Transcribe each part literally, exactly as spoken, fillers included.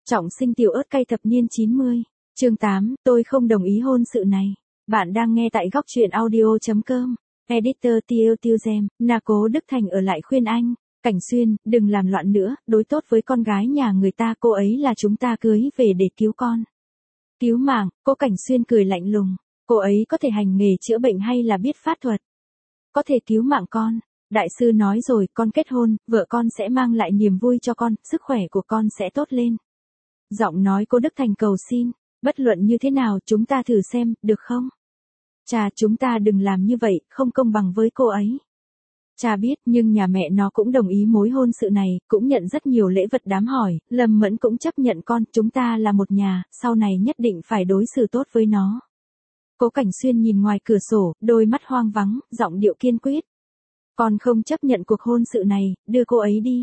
Trọng sinh tiểu ớt cay thập niên chín mươi. Chương tám, tôi không đồng ý hôn sự này. Bạn đang nghe tại góc truyện audio chấm com. Editor Tiêu Tiêu Gem, Na Cố Đức Thành ở lại khuyên anh, Cảnh Xuyên, đừng làm loạn nữa, đối tốt với con gái nhà người ta, cô ấy là chúng ta cưới về để cứu con. Cứu mạng, cô Cảnh Xuyên cười lạnh lùng, cô ấy có thể hành nghề chữa bệnh hay là biết pháp thuật? Có thể cứu mạng con. Đại sư nói rồi, con kết hôn, vợ con sẽ mang lại niềm vui cho con, sức khỏe của con sẽ tốt lên. Giọng nói cô Đức Thành cầu xin, bất luận như thế nào chúng ta thử xem, được không? Cha, chúng ta đừng làm như vậy, không công bằng với cô ấy. Cha biết, nhưng nhà mẹ nó cũng đồng ý mối hôn sự này, cũng nhận rất nhiều lễ vật đám hỏi, Lâm Mẫn cũng chấp nhận con, chúng ta là một nhà, sau này nhất định phải đối xử tốt với nó. Cố Cảnh Xuyên nhìn ngoài cửa sổ, đôi mắt hoang vắng, giọng điệu kiên quyết. Con không chấp nhận cuộc hôn sự này, đưa cô ấy đi.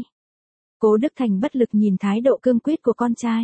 Cố Đức Thành bất lực nhìn thái độ cương quyết của con trai.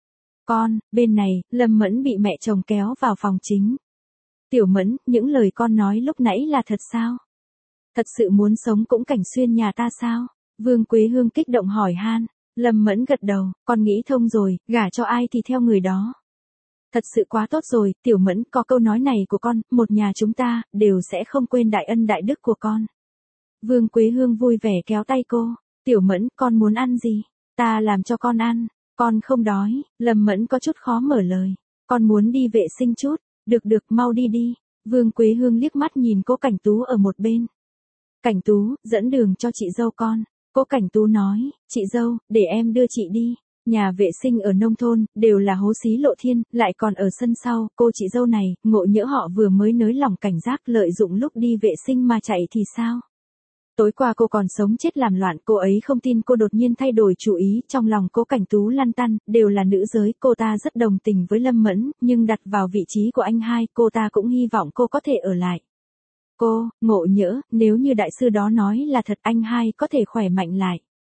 Con, bên này, Lâm Mẫn bị mẹ chồng kéo vào phòng chính. Tiểu Mẫn, những lời con nói lúc nãy là thật sao? Thật sự muốn sống cũng Cảnh Xuyên nhà ta sao? Vương Quế Hương kích động hỏi han. Lâm Mẫn gật đầu, con nghĩ thông rồi, gả cho ai thì theo người đó. Thật sự quá tốt rồi, Tiểu Mẫn, có câu nói này của con, một nhà chúng ta, đều sẽ không quên đại ân đại đức của con. Vương Quế Hương vui vẻ kéo tay cô. Tiểu Mẫn, con muốn ăn gì? Ta làm cho con ăn. Con không đói. Lâm Mẫn có chút khó mở lời. Con muốn đi vệ sinh chút. Được được, mau đi đi. Vương Quế Hương liếc mắt nhìn cô Cảnh Tú ở một bên. Cảnh Tú, dẫn đường cho chị dâu con. Cô Cảnh Tú nói, chị dâu, để em đưa chị đi. Nhà vệ sinh ở nông thôn, đều là hố xí lộ thiên, lại còn ở sân sau, cô chị dâu này, ngộ nhỡ họ vừa mới nới lỏng cảnh giác lợi dụng lúc đi vệ sinh mà chạy thì sao? Tối qua cô còn sống chết làm loạn, cô ấy không tin cô đột nhiên thay đổi chủ ý, trong lòng cô Cảnh Tú lăn tăn, đều là nữ giới, cô ta rất đồng tình với Lâm Mẫn, nhưng đặt vào vị trí của anh hai, cô ta cũng hy vọng cô có thể ở lại. Cô, ngộ nhỡ, nếu như đại sư đó nói là thật, anh hai có thể khỏe mạnh lại.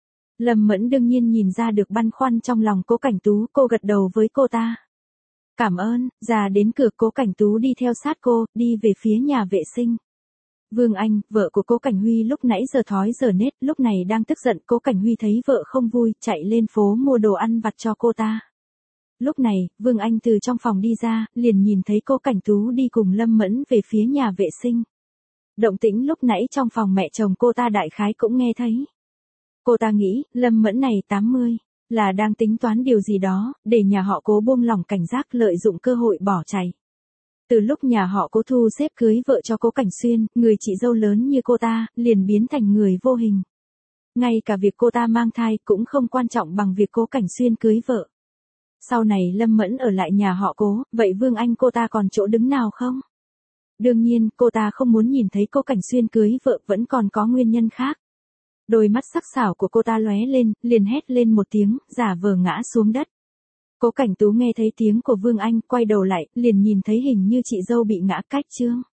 Lâm Mẫn đương nhiên nhìn ra được băn khoăn trong lòng cô Cảnh Tú, cô gật đầu với cô ta. Cảm ơn, ra đến cửa cô Cảnh Tú đi theo sát cô, đi về phía nhà vệ sinh. Vương Anh, vợ của cô Cảnh Huy lúc nãy giờ thói giờ nết, lúc này đang tức giận, cô Cảnh Huy thấy vợ không vui, chạy lên phố mua đồ ăn vặt cho cô ta. Lúc này, Vương Anh từ trong phòng đi ra, liền nhìn thấy cô Cảnh Tú đi cùng Lâm Mẫn về phía nhà vệ sinh. Động tĩnh lúc nãy trong phòng mẹ chồng cô ta đại khái cũng nghe thấy. Cô ta nghĩ, Lâm Mẫn này tám mươi, là đang tính toán điều gì đó, để nhà họ Cố buông lỏng cảnh giác lợi dụng cơ hội bỏ chạy. Từ lúc nhà họ Cố thu xếp cưới vợ cho Cố Cảnh Xuyên, người chị dâu lớn như cô ta, liền biến thành người vô hình. Ngay cả việc cô ta mang thai cũng không quan trọng bằng việc Cố Cảnh Xuyên cưới vợ. Sau này Lâm Mẫn ở lại nhà họ Cố, vậy Vương Anh cô ta còn chỗ đứng nào không? Đương nhiên, cô ta không muốn nhìn thấy Cố Cảnh Xuyên cưới vợ, vẫn còn có nguyên nhân khác. Đôi mắt sắc sảo của cô ta lóe lên, liền hét lên một tiếng, giả vờ ngã xuống đất. Cố Cảnh Tú nghe thấy tiếng của Vương Anh, quay đầu lại, liền nhìn thấy hình như chị dâu bị ngã cách chương.